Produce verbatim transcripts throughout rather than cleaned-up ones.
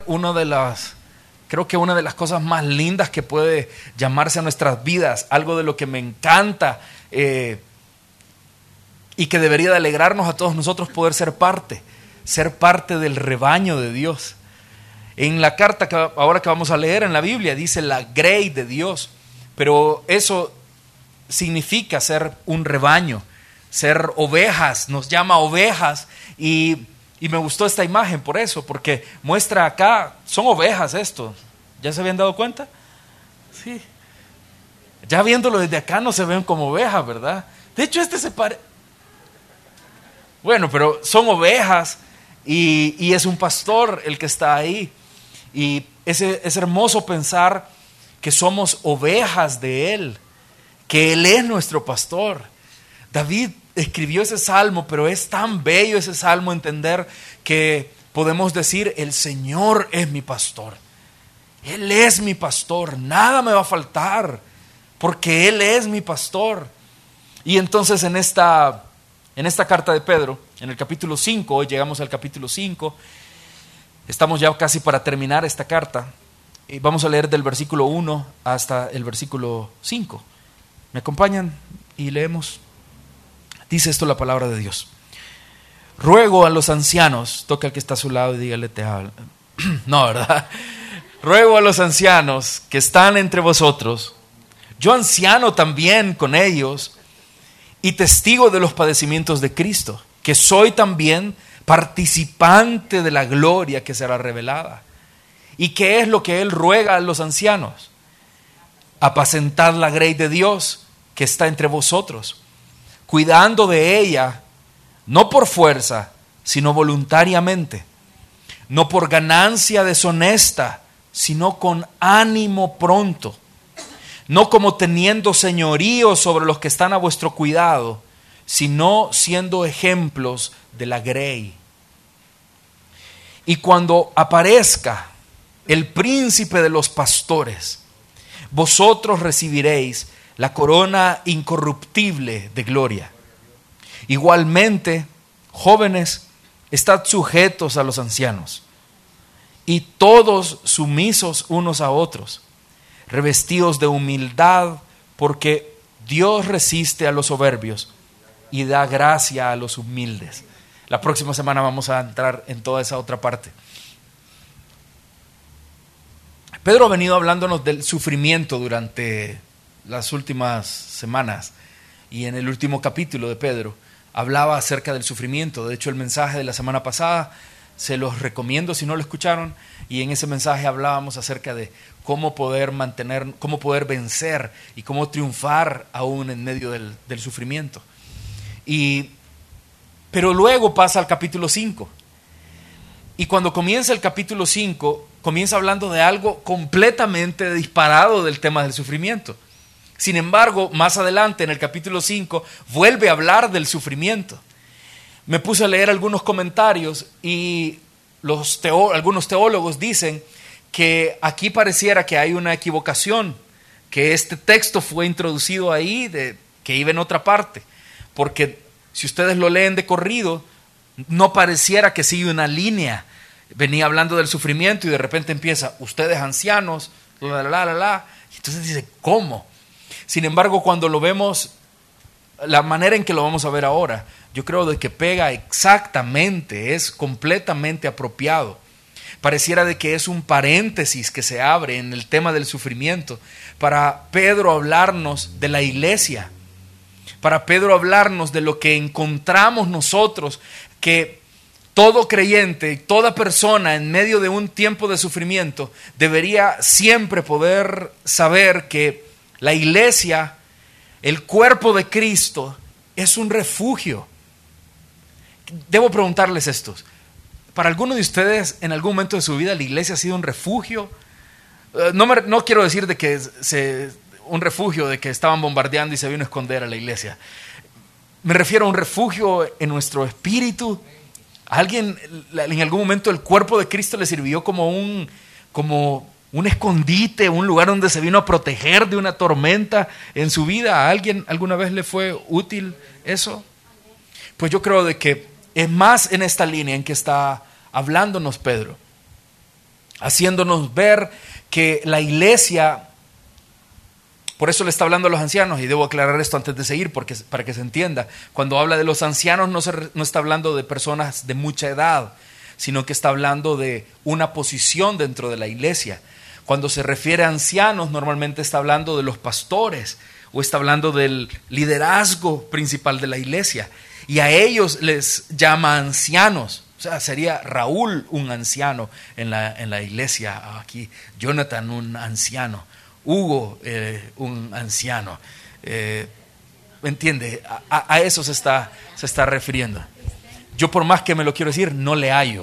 uno de las, creo que una de las cosas más lindas que puede llamarse a nuestras vidas, algo de lo que me encanta eh, y que debería de alegrarnos a todos nosotros poder ser parte, ser parte del rebaño de Dios. En la carta que ahora que vamos a leer en la Biblia dice la grey de Dios, pero eso significa ser un rebaño, ser ovejas, nos llama ovejas y, y me gustó esta imagen por eso, porque muestra acá, son ovejas esto, ¿ya se habían dado cuenta? Sí, ya viéndolo desde acá no se ven como ovejas, ¿verdad? De hecho este se parece, bueno, pero son ovejas y, y es un pastor el que está ahí y es, es hermoso pensar que somos ovejas de Él, que Él es nuestro pastor. David escribió ese salmo, pero es tan bello ese salmo entender que podemos decir, el Señor es mi pastor. Él es mi pastor, nada me va a faltar, porque Él es mi pastor. Y entonces en esta, en esta carta de Pedro, en el capítulo cinco, hoy llegamos al capítulo cinco, estamos ya casi para terminar esta carta, y vamos a leer del versículo uno hasta el versículo cinco. ¿Me acompañan y leemos? Dice esto la palabra de Dios. Ruego a los ancianos, toca al que está a su lado y dígale te hablo. No, ¿verdad? Ruego a los ancianos que están entre vosotros, yo anciano también con ellos y testigo de los padecimientos de Cristo, que soy también participante de la gloria que será revelada. ¿Y qué es lo que Él ruega a los ancianos? Apacentad la grey de Dios que está entre vosotros, cuidando de ella, no por fuerza, sino voluntariamente, no por ganancia deshonesta, sino con ánimo pronto, no como teniendo señorío sobre los que están a vuestro cuidado, sino siendo ejemplos de la grey. Y cuando aparezca el príncipe de los pastores, vosotros recibiréis la corona incorruptible de gloria. Igualmente, jóvenes, estad sujetos a los ancianos, y todos sumisos unos a otros, revestidos de humildad, porque Dios resiste a los soberbios y da gracia a los humildes. La próxima semana vamos a entrar en toda esa otra parte. Pedro ha venido hablándonos del sufrimiento durante las últimas semanas, y en el último capítulo de Pedro hablaba acerca del sufrimiento. De hecho, el mensaje de la semana pasada se los recomiendo si no lo escucharon, y en ese mensaje hablábamos acerca de cómo poder mantener, cómo poder vencer y cómo triunfar aún en medio del, del sufrimiento. Y, pero luego pasa al capítulo cinco, y cuando comienza el capítulo cinco, comienza hablando de algo completamente disparado del tema del sufrimiento. Sin embargo, más adelante en el capítulo cinco vuelve a hablar del sufrimiento. Me puse a leer algunos comentarios y los teo- algunos teólogos dicen que aquí pareciera que hay una equivocación, que este texto fue introducido ahí, de, que iba en otra parte, porque si ustedes lo leen de corrido, no pareciera que sigue una línea. Venía hablando del sufrimiento y de repente empieza, ustedes ancianos, la, la, la, la, la. Y entonces dice, ¿cómo? Sin embargo, cuando lo vemos, la manera en que lo vamos a ver ahora, yo creo de que pega exactamente, es completamente apropiado. Pareciera de que es un paréntesis que se abre en el tema del sufrimiento para Pedro hablarnos de la iglesia, para Pedro hablarnos de lo que encontramos nosotros, que todo creyente, toda persona en medio de un tiempo de sufrimiento debería siempre poder saber que la iglesia, el cuerpo de Cristo, es un refugio. Debo preguntarles esto. ¿Para alguno de ustedes en algún momento de su vida la iglesia ha sido un refugio? No, me, no quiero decir de que se, un refugio de que estaban bombardeando y se vino a esconder a la iglesia. Me refiero a un refugio en nuestro espíritu. ¿A alguien en algún momento el cuerpo de Cristo le sirvió como un, como un escondite, un lugar donde se vino a proteger de una tormenta en su vida? ¿A alguien alguna vez le fue útil eso? Pues yo creo de que es más en esta línea en que está hablándonos Pedro. haciéndonos ver que la iglesia, por eso le está hablando a los ancianos, y debo aclarar esto antes de seguir porque, para que se entienda. Cuando habla de los ancianos no, se, no está hablando de personas de mucha edad, sino que está hablando de una posición dentro de la iglesia. Cuando se refiere a ancianos, normalmente está hablando de los pastores o está hablando del liderazgo principal de la iglesia. Y a ellos les llama ancianos. O sea, sería Raúl un anciano en la, en la iglesia aquí, Jonathan un anciano, Hugo eh, un anciano. Eh, ¿Me entiende? A, a eso se está, se está refiriendo. Yo por más que me lo quiero decir, no le hallo.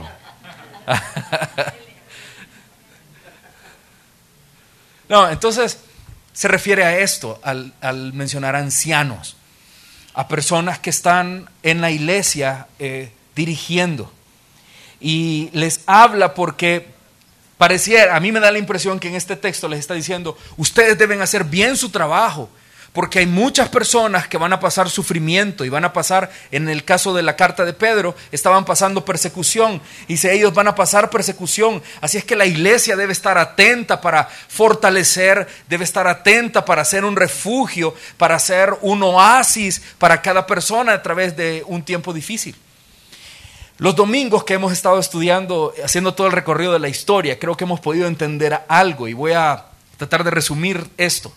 No, entonces se refiere a esto, al, al mencionar ancianos, a personas que están en la iglesia eh, dirigiendo. Y les habla porque pareciera, a mí me da la impresión que en este texto les está diciendo, ustedes deben hacer bien su trabajo, porque hay muchas personas que van a pasar sufrimiento y van a pasar, en el caso de la carta de Pedro, estaban pasando persecución, y si ellos van a pasar persecución, así es que la iglesia debe estar atenta para fortalecer, debe estar atenta para ser un refugio, para ser un oasis para cada persona a través de un tiempo difícil. Los domingos que hemos estado estudiando, haciendo todo el recorrido de la historia, creo que hemos podido entender algo y voy a tratar de resumir esto.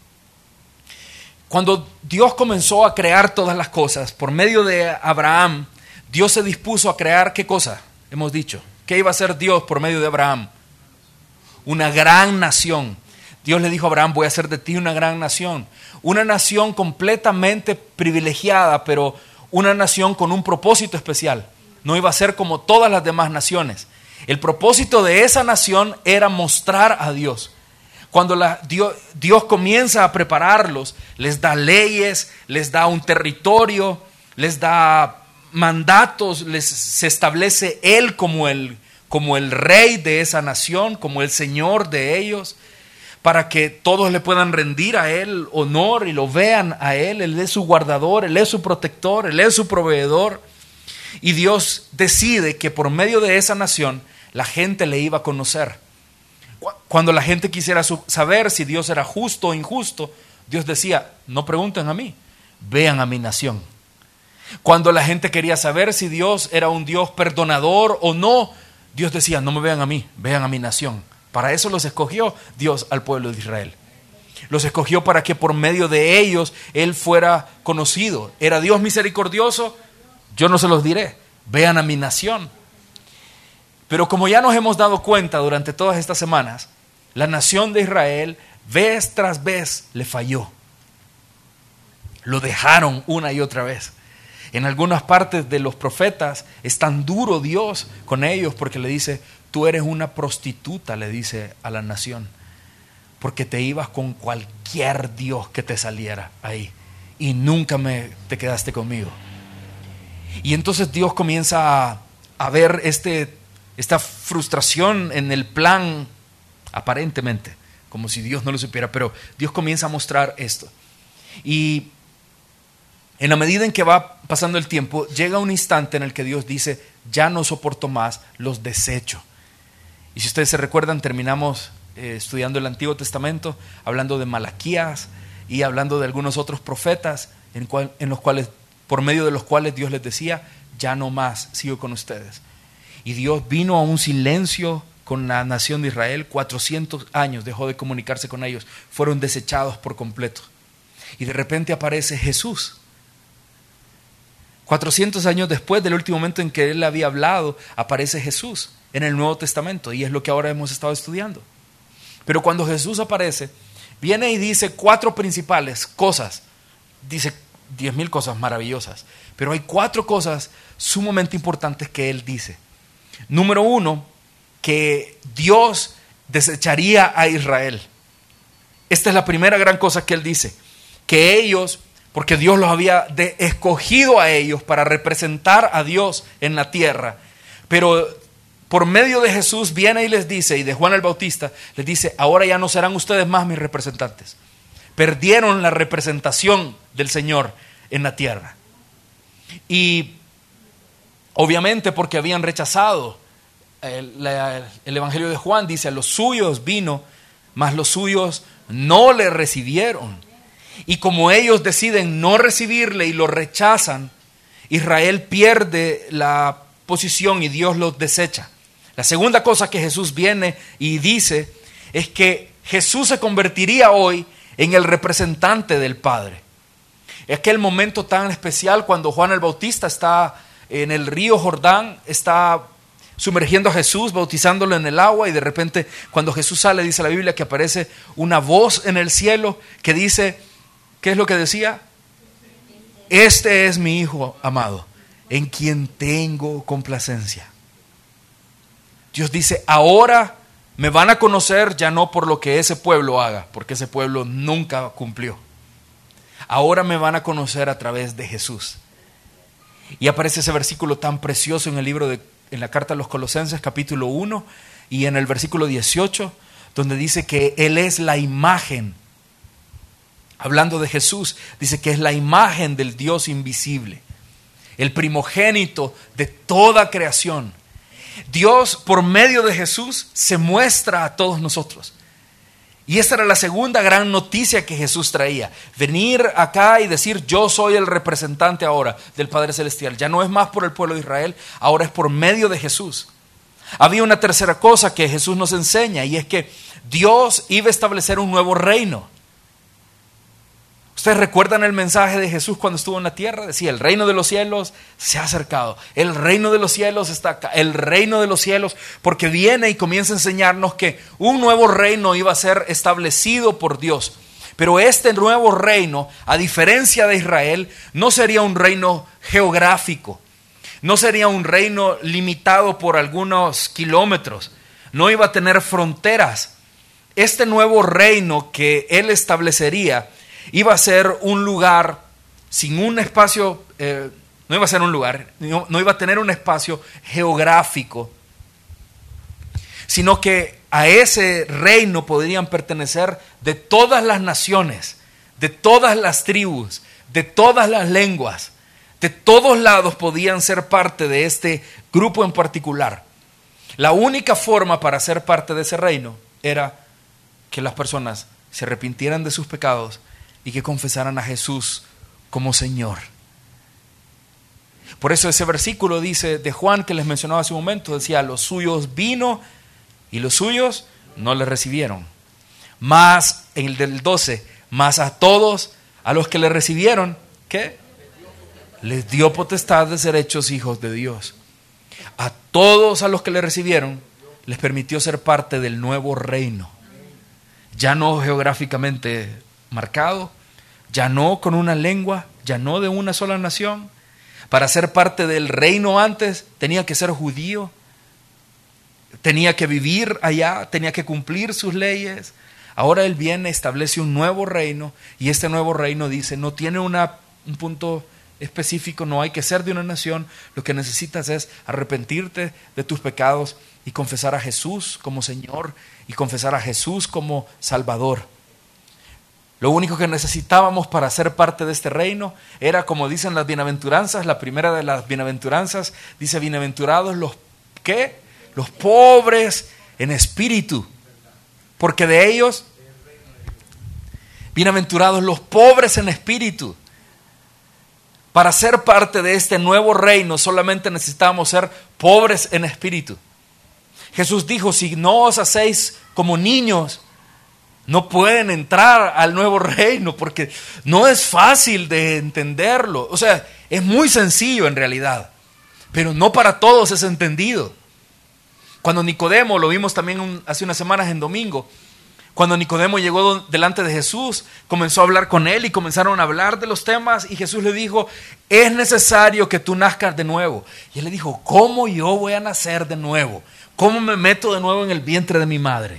Cuando Dios comenzó a crear todas las cosas, por medio de Abraham, Dios se dispuso a crear, ¿qué cosa? Hemos dicho, ¿qué iba a hacer Dios por medio de Abraham? Una gran nación. Dios le dijo a Abraham, voy a hacer de ti una gran nación. Una nación completamente privilegiada, pero una nación con un propósito especial. No iba a ser como todas las demás naciones. El propósito de esa nación era mostrar a Dios. Cuando la, Dios, Dios comienza a prepararlos, les da leyes, les da un territorio, les da mandatos, les, se establece Él como el, como el rey de esa nación, como el Señor de ellos, para que todos le puedan rendir a Él honor y lo vean a Él. Él es su guardador, Él es su protector, Él es su proveedor. Y Dios decide que por medio de esa nación la gente le iba a conocer. Cuando la gente quisiera saber si Dios era justo o injusto, Dios decía, no pregunten a mí, vean a mi nación. Cuando la gente quería saber si Dios era un Dios perdonador o no, Dios decía, no me vean a mí, vean a mi nación. Para eso los escogió Dios al pueblo de Israel. Los escogió para que por medio de ellos Él fuera conocido. ¿Era Dios misericordioso? Yo no se los diré, vean a mi nación. Pero como ya nos hemos dado cuenta durante todas estas semanas, la nación de Israel vez tras vez le falló. Lo dejaron una y otra vez. En algunas partes de los profetas es tan duro Dios con ellos porque le dice, tú eres una prostituta, le dice a la nación, porque te ibas con cualquier Dios que te saliera ahí y nunca me, te quedaste conmigo. Y entonces Dios comienza a, a ver este, esta frustración en el plan, aparentemente, como si Dios no lo supiera, pero Dios comienza a mostrar esto. Y en la medida en que va pasando el tiempo, llega un instante en el que Dios dice, ya no soporto más, los desecho. Y si ustedes se recuerdan, terminamos eh, estudiando el Antiguo Testamento, hablando de Malaquías y hablando de algunos otros profetas en, cual, en los cuales por medio de los cuales Dios les decía, ya no más sigo con ustedes. Y Dios vino a un silencio con la nación de Israel, cuatrocientos años dejó de comunicarse con ellos, fueron desechados por completo. Y de repente aparece Jesús. cuatrocientos años después del último momento en que Él había hablado, aparece Jesús en el Nuevo Testamento, y es lo que ahora hemos estado estudiando. Pero cuando Jesús aparece, viene y dice cuatro principales cosas, dice diez mil cosas maravillosas, pero hay cuatro cosas sumamente importantes que Él dice. Número uno, que Dios desecharía a Israel. Esta es la primera gran cosa que Él dice, que ellos, porque Dios los había de, escogido a ellos para representar a Dios en la tierra, pero por medio de Jesús viene y les dice, y de Juan el Bautista, les dice, ahora ya no serán ustedes más mis representantes. Perdieron la representación del Señor en la tierra. Y obviamente porque habían rechazado el, la, el Evangelio de Juan dice, a los suyos vino, mas los suyos no le recibieron. Y como ellos deciden no recibirle y lo rechazan, Israel pierde la posición y Dios los desecha. La segunda cosa que Jesús viene y dice es que Jesús se convertiría hoy en el representante del Padre. Es aquel momento tan especial cuando Juan el Bautista está en el río Jordán, está sumergiendo a Jesús, bautizándolo en el agua, y de repente cuando Jesús sale, dice la Biblia que aparece una voz en el cielo que dice, ¿qué es lo que decía? Este es mi Hijo amado, en quien tengo complacencia. Dios dice, ahora me van a conocer ya no por lo que ese pueblo haga, porque ese pueblo nunca cumplió. Ahora me van a conocer a través de Jesús. Y aparece ese versículo tan precioso en el libro de, en la carta a los Colosenses, capítulo uno, y en el versículo dieciocho, donde dice que Él es la imagen. Hablando de Jesús, dice que es la imagen del Dios invisible, el primogénito de toda creación. Dios, por medio de Jesús, se muestra a todos nosotros. Y esta era la segunda gran noticia que Jesús traía. Venir acá y decir, yo soy el representante ahora del Padre Celestial. Ya no es más por el pueblo de Israel, ahora es por medio de Jesús. Había una tercera cosa que Jesús nos enseña, y es que Dios iba a establecer un nuevo reino. ¿Ustedes recuerdan el mensaje de Jesús cuando estuvo en la tierra? Decía, el reino de los cielos se ha acercado. El reino de los cielos está acá. El reino de los cielos, porque viene y comienza a enseñarnos que un nuevo reino iba a ser establecido por Dios. Pero este nuevo reino, a diferencia de Israel, no sería un reino geográfico. No sería un reino limitado por algunos kilómetros. No iba a tener fronteras. Este nuevo reino que Él establecería iba a ser un lugar sin un espacio, eh, no iba a ser un lugar, no, no iba a tener un espacio geográfico, sino que a ese reino podrían pertenecer de todas las naciones, de todas las tribus, de todas las lenguas, de todos lados podían ser parte de este grupo en particular. La única forma para ser parte de ese reino era que las personas se arrepintieran de sus pecados y que confesaran a Jesús como Señor. Por eso ese versículo dice de Juan que les mencionaba hace un momento, decía, los suyos vino y los suyos no le recibieron. Más, en el del doce, más a todos a los que le recibieron, ¿qué? Les dio potestad de ser hechos hijos de Dios. A todos a los que le recibieron, les permitió ser parte del nuevo reino. Ya no geográficamente marcado, ya no con una lengua, ya no de una sola nación. Para ser parte del reino antes tenía que ser judío, tenía que vivir allá, tenía que cumplir sus leyes. Ahora Él viene, establece un nuevo reino, y este nuevo reino dice, no tiene una, un punto específico, no hay que ser de una nación, lo que necesitas es arrepentirte de tus pecados y confesar a Jesús como Señor y confesar a Jesús como Salvador. Lo único que necesitábamos para ser parte de este reino era, como dicen las bienaventuranzas, la primera de las bienaventuranzas dice, bienaventurados los, ¿qué? Los pobres en espíritu, porque de ellos, bienaventurados los pobres en espíritu. Para ser parte de este nuevo reino solamente necesitábamos ser pobres en espíritu. Jesús dijo, si no os hacéis como niños, no pueden entrar al nuevo reino, porque no es fácil de entenderlo. O sea, es muy sencillo en realidad, pero no para todos es entendido. Cuando Nicodemo, lo vimos también un, hace unas semanas en domingo, cuando Nicodemo llegó delante de Jesús, comenzó a hablar con él y comenzaron a hablar de los temas, y Jesús le dijo, es necesario que tú nazcas de nuevo. Y él le dijo, ¿cómo yo voy a nacer de nuevo? ¿Cómo me meto de nuevo en el vientre de mi madre?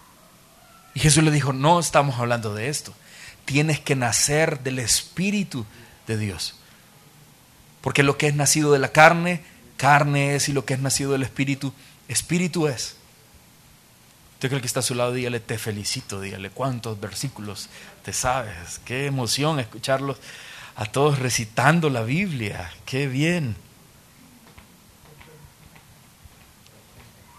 Y Jesús le dijo, no estamos hablando de esto. Tienes que nacer del Espíritu de Dios. Porque lo que es nacido de la carne, carne es, y lo que es nacido del Espíritu, Espíritu es. Usted cree que está a su lado, dígale, te felicito, dígale, cuántos versículos te sabes. Qué emoción escucharlos a todos recitando la Biblia. Qué bien.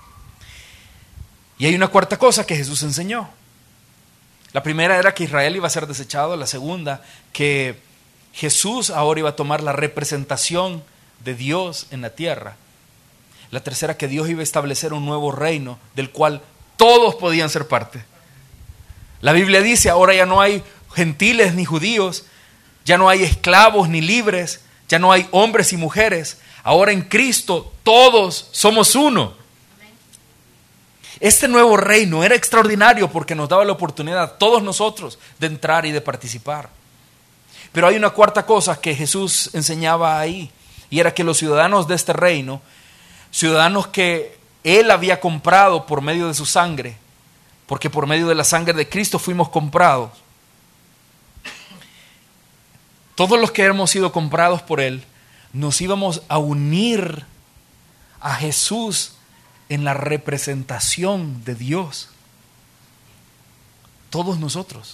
Y hay una cuarta cosa que Jesús enseñó. La primera era que Israel iba a ser desechado. La segunda, que Jesús ahora iba a tomar la representación de Dios en la tierra. La tercera, que Dios iba a establecer un nuevo reino del cual todos podían ser parte. La Biblia dice, ahora ya no hay gentiles ni judíos, ya no hay esclavos ni libres, ya no hay hombres y mujeres. Ahora en Cristo todos somos uno. Este nuevo reino era extraordinario porque nos daba la oportunidad a todos nosotros de entrar y de participar. Pero hay una cuarta cosa que Jesús enseñaba ahí, y era que los ciudadanos de este reino, ciudadanos que Él había comprado por medio de su sangre, porque por medio de la sangre de Cristo fuimos comprados, todos los que hemos sido comprados por Él, nos íbamos a unir a Jesús en la representación de Dios. Todos nosotros.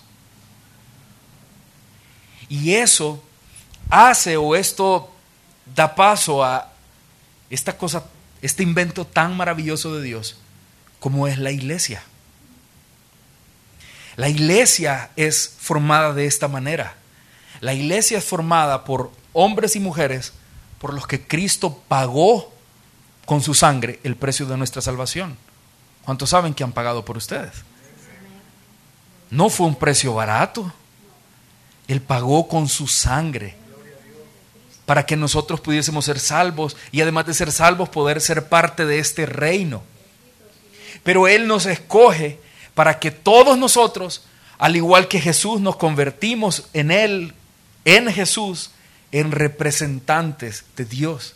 Y eso hace, o esto da paso a esta cosa, este invento tan maravilloso de Dios como es la iglesia. La iglesia es formada de esta manera. La iglesia es formada por hombres y mujeres por los que Cristo pagó con su sangre el precio de nuestra salvación. ¿Cuántos saben que han pagado por ustedes? No fue un precio barato. Él pagó con su sangre para que nosotros pudiésemos ser salvos y además de ser salvos poder ser parte de este reino. Pero Él nos escoge para que todos nosotros, al igual que Jesús, nos convertimos en Él, en Jesús, en representantes de Dios.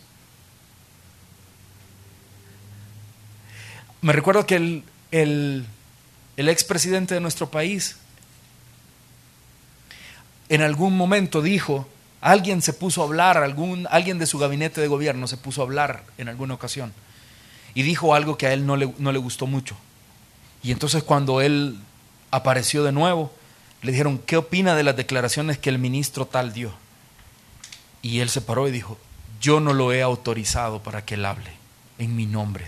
Me recuerdo que el, el, el expresidente de nuestro país en algún momento dijo, alguien se puso a hablar, algún, alguien de su gabinete de gobierno se puso a hablar en alguna ocasión y dijo algo que a él no le, no le gustó mucho. Y entonces cuando él apareció de nuevo, le dijeron, ¿qué opina de las declaraciones que el ministro tal dio? Y él se paró y dijo, yo no lo he autorizado para que él hable en mi nombre.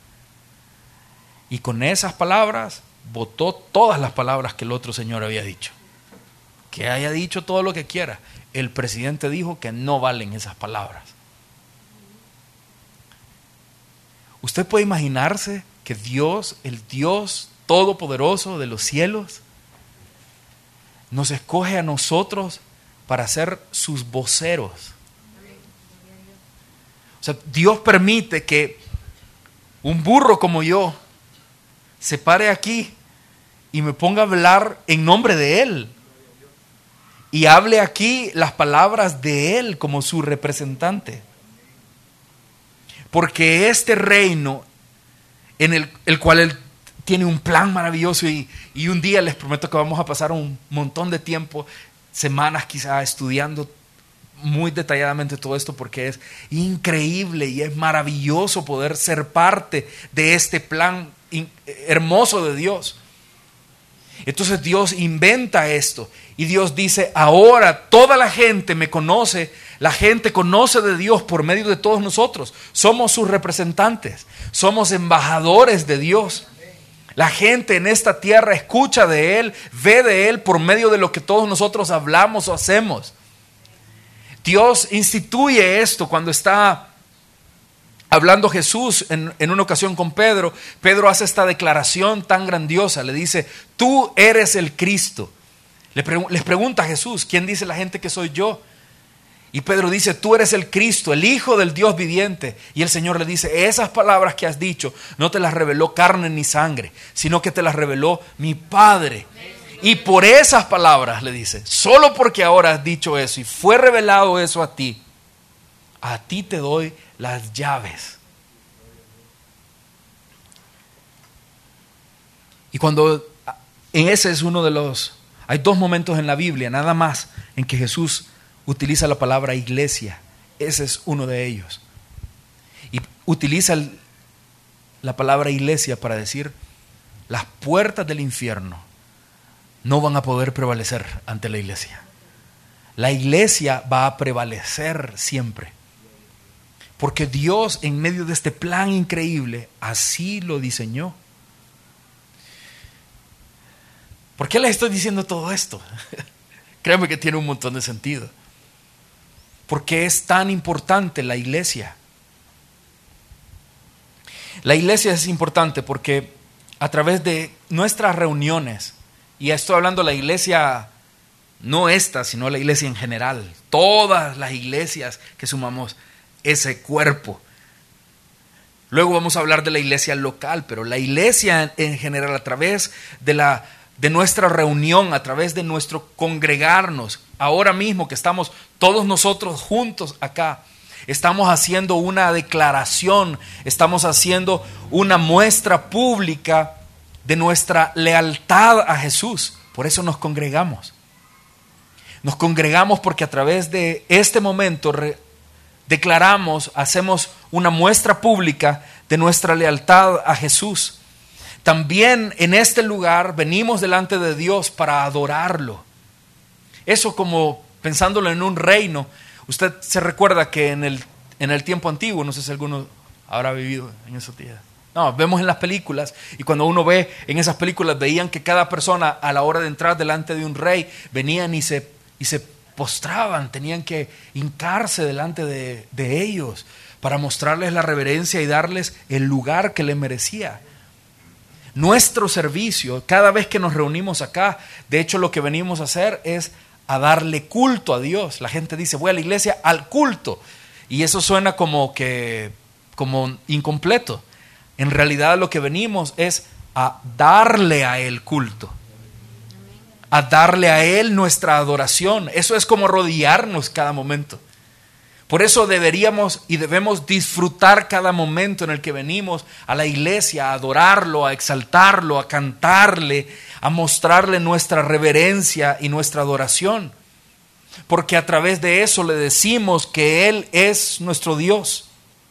Y con esas palabras votó todas las palabras que el otro señor había dicho. Que haya dicho todo lo que quiera. El presidente dijo que no valen esas palabras. ¿Usted puede imaginarse que Dios, el Dios todopoderoso de los cielos, nos escoge a nosotros para ser sus voceros? O sea, Dios permite que un burro como yo se pare aquí y me ponga a hablar en nombre de Él. Y hable aquí las palabras de Él como su representante. Porque este reino en el, el cual Él tiene un plan maravilloso y, y un día les prometo que vamos a pasar un montón de tiempo, semanas quizá, estudiando muy detalladamente todo esto porque es increíble y es maravilloso poder ser parte de este plan hermoso de Dios. Entonces Dios inventa esto y Dios dice, ahora toda la gente me conoce, la gente conoce de Dios por medio de todos nosotros, somos sus representantes, somos embajadores de Dios. La gente en esta tierra escucha de Él, ve de Él por medio de lo que todos nosotros hablamos o hacemos. Dios instituye esto cuando está hablando Jesús en, en una ocasión con Pedro. Pedro hace esta declaración tan grandiosa, le dice, tú eres el Cristo. Le pre- les pregunta a Jesús, ¿quién dice la gente que soy yo? Y Pedro dice, tú eres el Cristo, el Hijo del Dios viviente. Y el Señor le dice, esas palabras que has dicho no te las reveló carne ni sangre, sino que te las reveló mi Padre. Y por esas palabras, le dice, solo porque ahora has dicho eso y fue revelado eso a ti, a ti te doy las llaves. Y cuando, en ese es uno de los, hay dos momentos en la Biblia, nada más, en que Jesús utiliza la palabra iglesia. Ese es uno de ellos. Y utiliza el, la palabra iglesia para decir, las puertas del infierno no van a poder prevalecer ante la iglesia. La iglesia va a prevalecer siempre. Porque Dios, en medio de este plan increíble, así lo diseñó. ¿Por qué les estoy diciendo todo esto? Créanme que tiene un montón de sentido. ¿Por qué es tan importante la iglesia? La iglesia es importante porque a través de nuestras reuniones, y estoy hablando de la iglesia, no esta, sino la iglesia en general, todas las iglesias que sumamos ese cuerpo. Luego vamos a hablar de la iglesia local, pero la iglesia en general, a través de, la, de nuestra reunión, a través de nuestro congregarnos, ahora mismo que estamos todos nosotros juntos acá, estamos haciendo una declaración, estamos haciendo una muestra pública de nuestra lealtad a Jesús. Por eso nos congregamos. Nos congregamos porque a través de este momento re- declaramos, hacemos una muestra pública de nuestra lealtad a Jesús. También en este lugar venimos delante de Dios para adorarlo. Eso, como pensándolo en un reino. Usted se recuerda que en el, en el tiempo antiguo, no sé si alguno habrá vivido en esos días. No, vemos en las películas, y cuando uno ve en esas películas, veían que cada persona a la hora de entrar delante de un rey, venían y se, y se postraban, tenían que hincarse delante de, de ellos para mostrarles la reverencia y darles el lugar que les merecía. Nuestro servicio, cada vez que nos reunimos acá, de hecho lo que venimos a hacer es a darle culto a Dios. La gente dice, voy a la iglesia al culto, y eso suena como que como incompleto. En realidad lo que venimos es a darle a Él culto, a darle a Él nuestra adoración. Eso es como arrodillarnos cada momento. Por eso deberíamos y debemos disfrutar cada momento en el que venimos a la iglesia, a adorarlo, a exaltarlo, a cantarle, a mostrarle nuestra reverencia y nuestra adoración. Porque a través de eso le decimos que Él es nuestro Dios.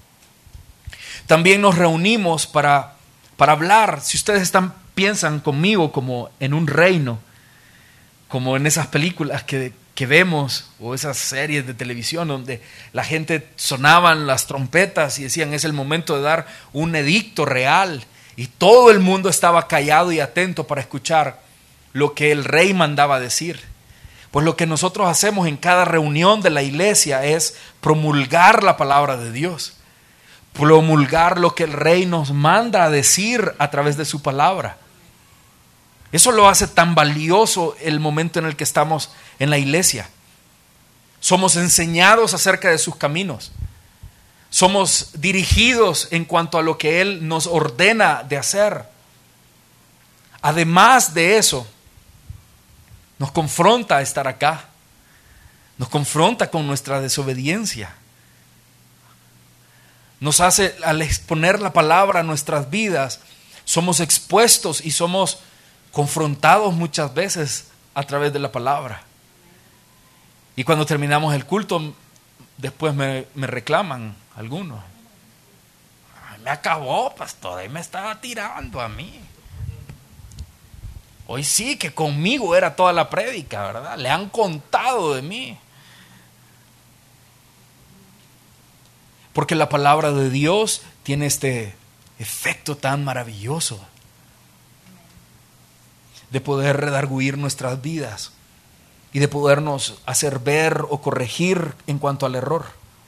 También nos reunimos para, para hablar. Si ustedes están, piensan conmigo como en un reino, como en esas películas que, que vemos, o esas series de televisión donde la gente sonaban las trompetas y decían es el momento de dar un edicto real, y todo el mundo estaba callado y atento para escuchar lo que el rey mandaba decir. Pues lo que nosotros hacemos en cada reunión de la iglesia es promulgar la palabra de Dios, promulgar lo que el rey nos manda a decir a través de su palabra. Eso lo hace tan valioso el momento en el que estamos en la iglesia. Somos enseñados acerca de sus caminos. Somos dirigidos en cuanto a lo que Él nos ordena de hacer. Además de eso, nos confronta a estar acá. Nos confronta con nuestra desobediencia. Nos hace, al exponer la palabra a nuestras vidas, somos expuestos y somos confrontados muchas veces a través de la palabra. Y cuando terminamos el culto, después me, me reclaman algunos. Me acabó, pastor, ahí me estaba tirando a mí. Hoy sí que conmigo era toda la prédica, ¿verdad? Le han contado de mí. Porque la palabra de Dios tiene este efecto tan maravilloso de poder redarguir nuestras vidas y de podernos hacer ver o corregir en cuanto al error.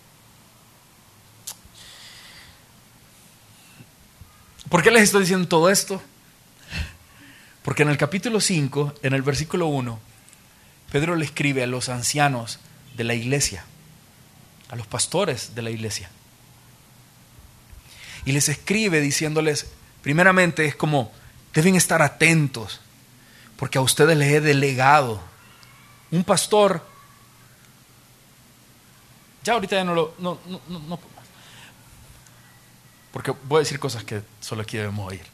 ¿Por qué les estoy diciendo todo esto? Porque en el capítulo cinco, en el versículo uno, Pedro le escribe a los ancianos de la iglesia, a los pastores de la iglesia, y les escribe diciéndoles, primeramente es como, deben estar atentos, porque a ustedes les he delegado un pastor. Ya ahorita ya no lo, no, no, no, no, porque voy a decir cosas que solo aquí debemos oír.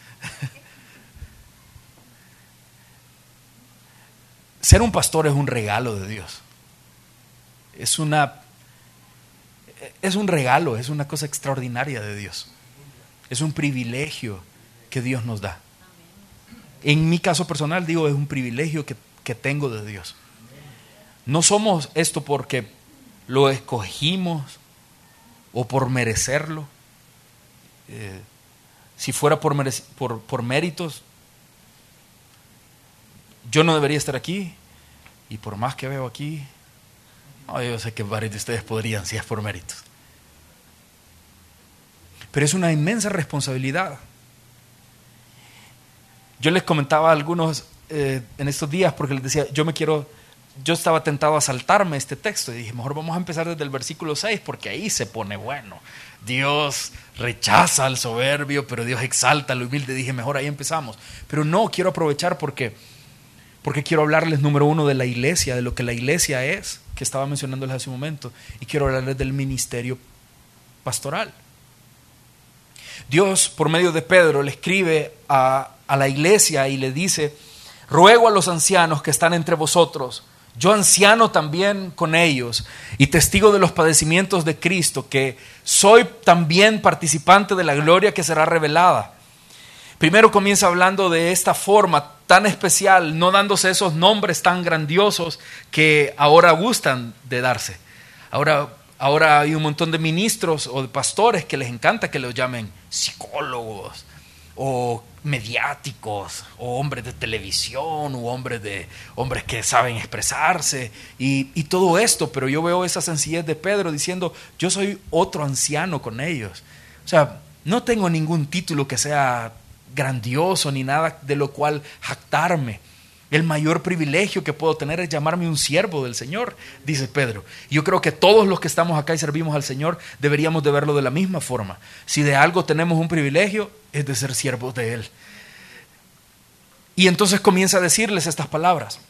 Ser un pastor es un regalo de Dios. Es una, es un regalo, es una cosa extraordinaria de Dios. Es un privilegio que Dios nos da. En mi caso personal digo, es un privilegio que, que tengo de Dios. No somos esto porque lo escogimos o por merecerlo. Eh, si fuera por, merec- por, por méritos, yo no debería estar aquí, y por más que veo aquí, no, yo sé que varios de ustedes podrían si es por méritos. Pero es una inmensa responsabilidad. Yo les comentaba a algunos eh, en estos días, porque les decía, yo me quiero, yo estaba tentado a saltarme este texto, y dije, mejor vamos a empezar desde el versículo seis, porque ahí se pone bueno. Dios rechaza al soberbio, pero Dios exalta al humilde. Dije, mejor ahí empezamos. Pero no, quiero aprovechar porque, porque quiero hablarles, número uno, de la iglesia, de lo que la iglesia es, que estaba mencionándoles hace un momento, y quiero hablarles del ministerio pastoral. Dios, por medio de Pedro, le escribe a, a la iglesia y le dice, ruego a los ancianos que están entre vosotros, yo anciano también con ellos y testigo de los padecimientos de Cristo, que soy también participante de la gloria que será revelada. Primero comienza hablando de esta forma tan especial, no dándose esos nombres tan grandiosos que ahora gustan de darse. Ahora, ahora hay un montón de ministros o de pastores que les encanta que los llamen psicólogos o mediáticos, o hombres de televisión, o hombres, de, hombres que saben expresarse, y, y todo esto. Pero yo veo esa sencillez de Pedro diciendo, yo soy otro anciano con ellos. O sea, no tengo ningún título que sea grandioso, ni nada de lo cual jactarme. El mayor privilegio que puedo tener es llamarme un siervo del Señor, dice Pedro. Yo creo que todos los que estamos acá y servimos al Señor deberíamos de verlo de la misma forma. Si de algo tenemos un privilegio, es de ser siervos de Él. Y entonces comienza a decirles estas palabras.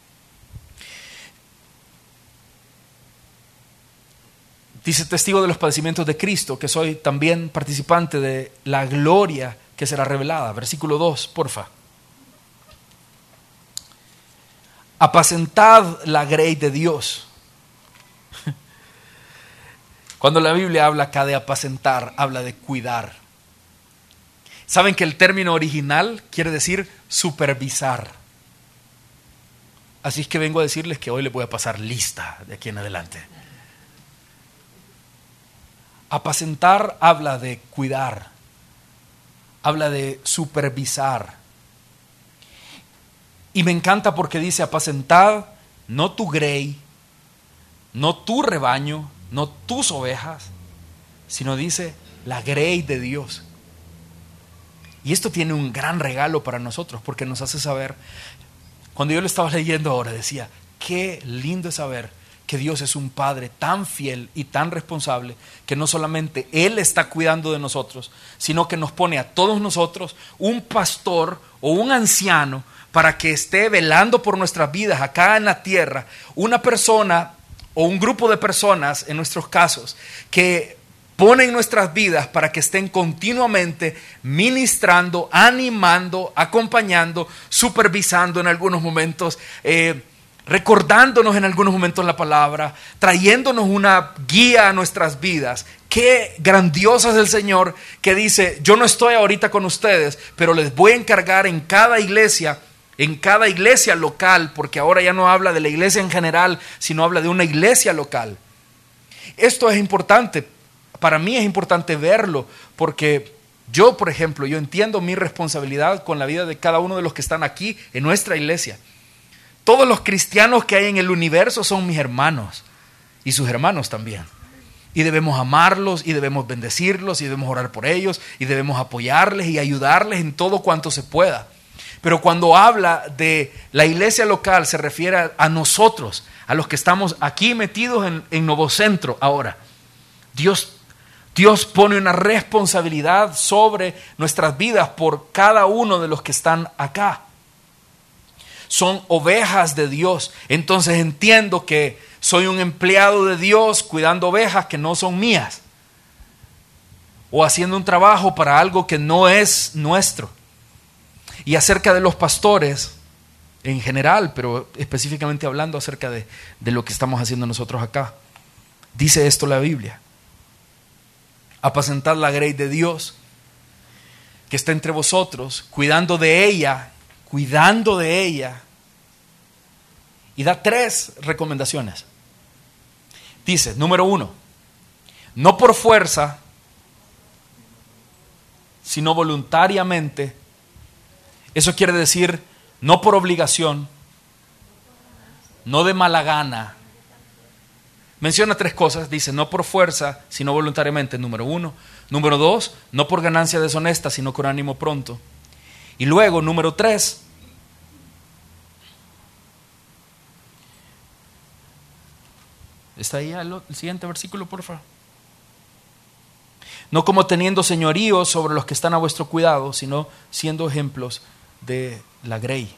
Dice, testigo de los padecimientos de Cristo, que soy también participante de la gloria que será revelada. Versículo dos, porfa. Apacentad la grey de Dios. Cuando la Biblia habla acá de apacentar, habla de cuidar. ¿Saben que el término original quiere decir supervisar? Así es que vengo a decirles que hoy les voy a pasar lista de aquí en adelante. Apacentar habla de cuidar, habla de supervisar. Y me encanta porque dice apacentad, no tu grey, no tu rebaño, no tus ovejas, sino dice la grey de Dios. Y esto tiene un gran regalo para nosotros, porque nos hace saber, cuando yo lo estaba leyendo ahora, decía, qué lindo es saber que Dios es un Padre tan fiel y tan responsable, que no solamente Él está cuidando de nosotros, sino que nos pone a todos nosotros un pastor o un anciano para que esté velando por nuestras vidas acá en la tierra, una persona o un grupo de personas, en nuestros casos, que ponen nuestras vidas para que estén continuamente ministrando, animando, acompañando, supervisando en algunos momentos, eh, recordándonos en algunos momentos la palabra, trayéndonos una guía a nuestras vidas. Qué grandioso es el Señor, que dice, yo no estoy ahorita con ustedes, pero les voy a encargar en cada iglesia, en cada iglesia local, porque ahora ya no habla de la iglesia en general, sino habla de una iglesia local. Esto es importante, para mí es importante verlo, porque yo, por ejemplo, yo entiendo mi responsabilidad con la vida de cada uno de los que están aquí en nuestra iglesia. Todos los cristianos que hay en el universo son mis hermanos, y sus hermanos también. Y debemos amarlos, y debemos bendecirlos, y debemos orar por ellos, y debemos apoyarles y ayudarles en todo cuanto se pueda. Pero cuando habla de la iglesia local, se refiere a, a nosotros, a los que estamos aquí metidos en, en Novocentro ahora. Dios, Dios pone una responsabilidad sobre nuestras vidas por cada uno de los que están acá. Son ovejas de Dios. Entonces entiendo que soy un empleado de Dios cuidando ovejas que no son mías, o haciendo un trabajo para algo que no es nuestro. Y acerca de los pastores en general, pero específicamente hablando acerca de, de lo que estamos haciendo nosotros acá, dice esto la Biblia: apacentad la grey de Dios que está entre vosotros, cuidando de ella, cuidando de ella. Y da tres recomendaciones. Dice, número uno, no por fuerza, sino voluntariamente. Eso quiere decir, no por obligación, no de mala gana. Menciona tres cosas, dice, no por fuerza, sino voluntariamente, número uno. Número dos, no por ganancia deshonesta, sino con ánimo pronto. Y luego, número tres, ¿está ahí el, el siguiente versículo, por favor? No como teniendo señorío sobre los que están a vuestro cuidado, sino siendo ejemplos de la grey.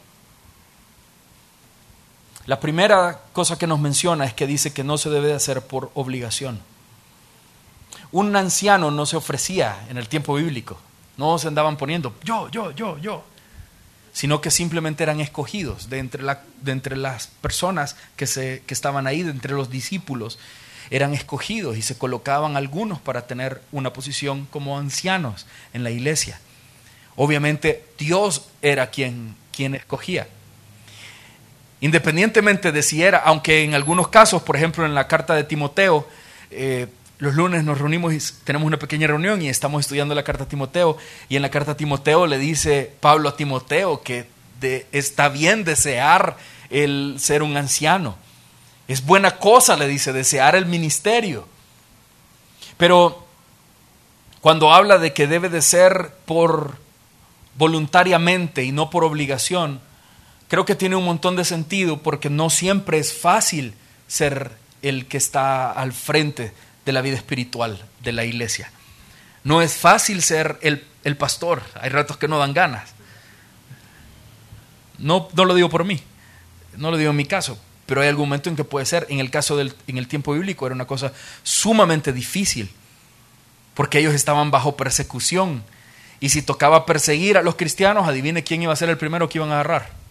La primera cosa que nos menciona es que dice que no se debe de hacer por obligación. Un anciano no se ofrecía en el tiempo bíblico, no se andaban poniendo yo, yo, yo, yo, sino que simplemente eran escogidos de entre, la, de entre las personas que, se, que estaban ahí, de entre los discípulos, eran escogidos y se colocaban algunos para tener una posición como ancianos en la iglesia. Obviamente Dios era quien, quien escogía. Independientemente de si era, aunque en algunos casos, por ejemplo en la carta de Timoteo, eh, los lunes nos reunimos y tenemos una pequeña reunión y estamos estudiando la carta a Timoteo, y en la carta a Timoteo le dice Pablo a Timoteo que de, está bien desear el ser un anciano. Es buena cosa, le dice, desear el ministerio. Pero cuando habla de que debe de ser por voluntariamente y no por obligación, creo que tiene un montón de sentido, porque no siempre es fácil ser el que está al frente de la vida espiritual de la iglesia. No es fácil ser el, el pastor. Hay ratos que no dan ganas. No, no lo digo por mí, no lo digo en mi caso, pero hay algún momento en que puede ser. En el caso del en el tiempo bíblico era una cosa sumamente difícil, porque ellos estaban bajo persecución, y si tocaba perseguir a los cristianos, adivine quién iba a ser el primero que iban a agarrar.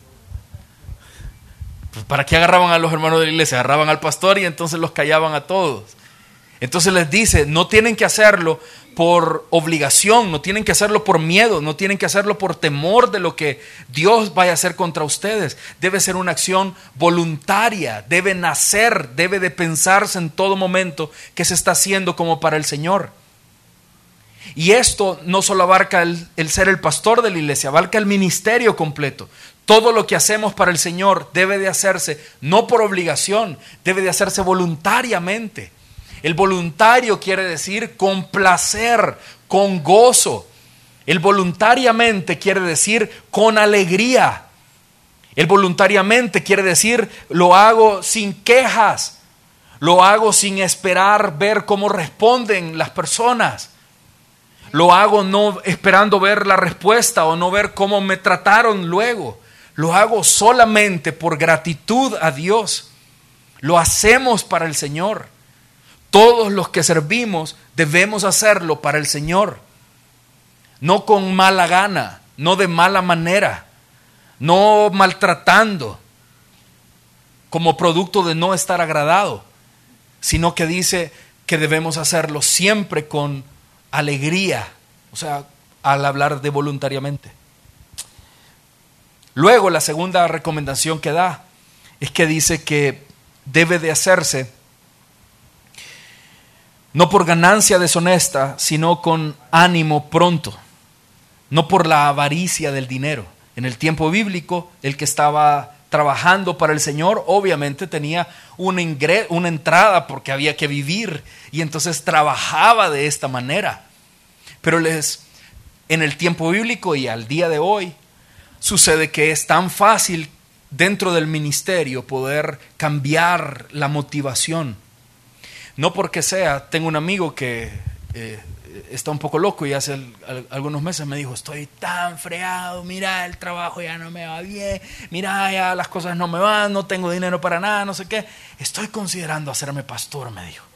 ¿Para qué agarraban a los hermanos de la iglesia? Agarraban al pastor y entonces los callaban a todos. Entonces les dice, no tienen que hacerlo por obligación, no tienen que hacerlo por miedo, no tienen que hacerlo por temor de lo que Dios vaya a hacer contra ustedes. Debe ser una acción voluntaria, debe nacer, debe de pensarse en todo momento que se está haciendo como para el Señor. Y esto no solo abarca el, el ser el pastor de la iglesia, abarca el ministerio completo. Todo lo que hacemos para el Señor debe de hacerse no por obligación, debe de hacerse voluntariamente. El voluntario quiere decir con placer, con gozo. El voluntariamente quiere decir con alegría. El voluntariamente quiere decir lo hago sin quejas, lo hago sin esperar ver cómo responden las personas. Lo hago no esperando ver la respuesta o no ver cómo me trataron luego. Lo hago solamente por gratitud a Dios. Lo hacemos para el Señor. Todos los que servimos debemos hacerlo para el Señor. No con mala gana, no de mala manera, no maltratando como producto de no estar agradado, sino que dice que debemos hacerlo siempre con alegría, o sea, al hablar de voluntariamente. Luego, la segunda recomendación que da es que dice que debe de hacerse no por ganancia deshonesta, sino con ánimo pronto, no por la avaricia del dinero. En el tiempo bíblico, el que estaba trabajando para el Señor obviamente tenía una, ingre- una entrada porque había que vivir, y entonces trabajaba de esta manera. Pero les, en el tiempo bíblico y al día de hoy, sucede que es tan fácil dentro del ministerio poder cambiar la motivación. No porque sea, tengo un amigo que eh, está un poco loco y hace el, al, algunos meses me dijo, estoy tan freado, mira, el trabajo ya no me va bien, mira, ya las cosas no me van, no tengo dinero para nada, no sé qué, estoy considerando hacerme pastor, me dijo.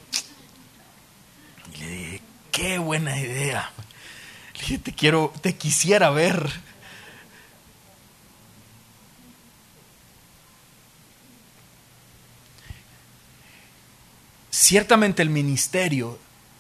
Y le dije, qué buena idea. Le dije, te quiero, te quisiera ver. Ciertamente el ministerio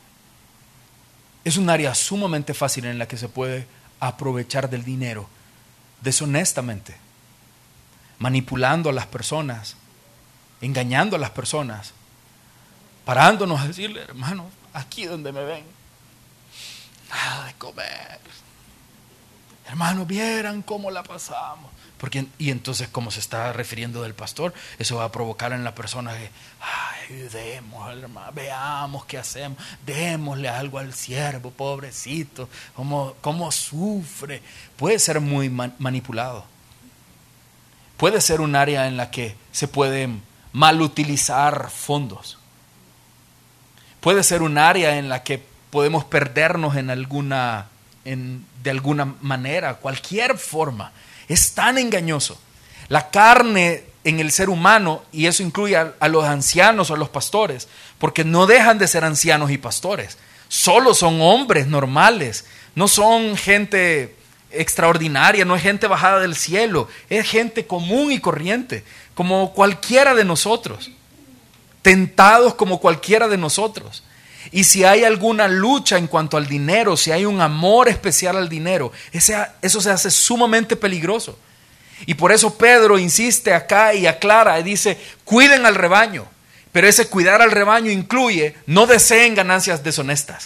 es un área sumamente fácil en la que se puede aprovechar del dinero deshonestamente, manipulando a las personas, engañando a las personas, parándonos a decirle, hermano, aquí donde me ven, nada de comer. Hermanos, vieran cómo la pasamos. Porque, y entonces, como se está refiriendo del pastor, eso va a provocar en la persona que, ay, ayudemos al hermano, veamos qué hacemos, démosle algo al siervo, pobrecito, cómo, cómo sufre. Puede ser muy man, manipulado. Puede ser un área en la que se pueden mal utilizar fondos. Puede ser un área en la que podemos perdernos en alguna, en, de alguna manera, cualquier forma. Es tan engañoso. La carne en el ser humano, y eso incluye a, a los ancianos o a los pastores, porque no dejan de ser ancianos y pastores. Solo son hombres normales, no son gente extraordinaria, no es gente bajada del cielo, es gente común y corriente, como cualquiera de nosotros, tentados como cualquiera de nosotros. Y si hay alguna lucha en cuanto al dinero, si hay un amor especial al dinero, ese, eso se hace sumamente peligroso. Y por eso Pedro insiste acá y aclara y dice, cuiden al rebaño. Pero ese cuidar al rebaño incluye, no deseen ganancias deshonestas.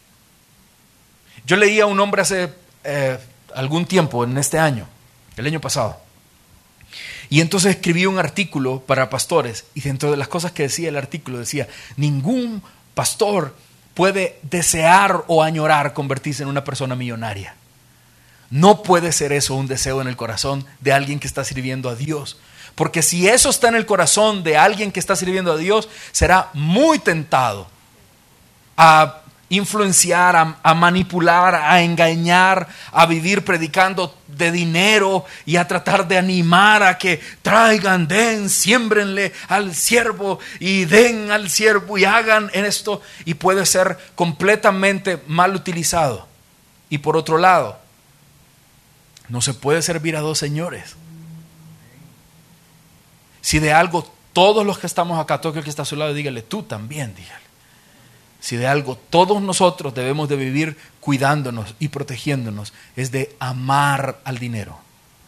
Yo leí a un hombre hace eh, algún tiempo, en este año, el año pasado. Y entonces escribí un artículo para pastores. Y dentro de las cosas que decía el artículo, decía, ningún pastor puede desear o añorar convertirse en una persona millonaria. No puede ser eso un deseo en el corazón de alguien que está sirviendo a Dios. Porque si eso está en el corazón de alguien que está sirviendo a Dios, será muy tentado a influenciar, a, a manipular, a engañar, a vivir predicando de dinero y a tratar de animar a que traigan, den, siémbrenle al siervo y den al siervo y hagan en esto, y puede ser completamente mal utilizado. Y por otro lado, no se puede servir a dos señores. Si de algo todos los que estamos acá, toque el que está a su lado y dígale, tú también, dígale. Si de algo todos nosotros debemos de vivir cuidándonos y protegiéndonos, es de amar al dinero.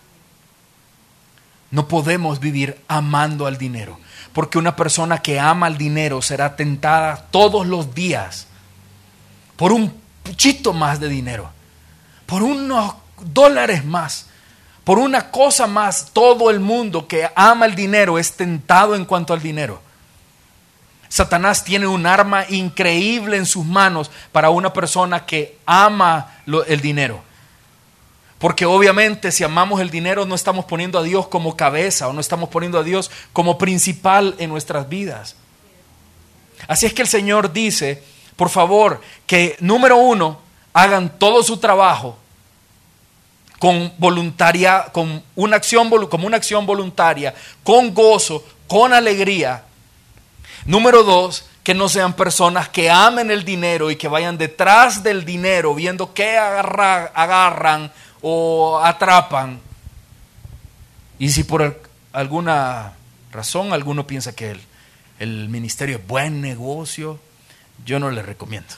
No podemos vivir amando al dinero, porque una persona que ama al dinero será tentada todos los días por un puchito más de dinero, por unos dólares más, por una cosa más. Todo el mundo que ama el dinero es tentado en cuanto al dinero. Satanás tiene un arma increíble en sus manos para una persona que ama lo, el dinero. Porque obviamente si amamos el dinero no estamos poniendo a Dios como cabeza o no estamos poniendo a Dios como principal en nuestras vidas. Así es que el Señor dice, por favor, que número uno, hagan todo su trabajo con voluntaria, con una acción, como una acción voluntaria, con gozo, con alegría. Número dos, que no sean personas que amen el dinero y que vayan detrás del dinero viendo qué agarra, agarran o atrapan. Y si por alguna razón alguno piensa que el, el ministerio es buen negocio, yo no le recomiendo.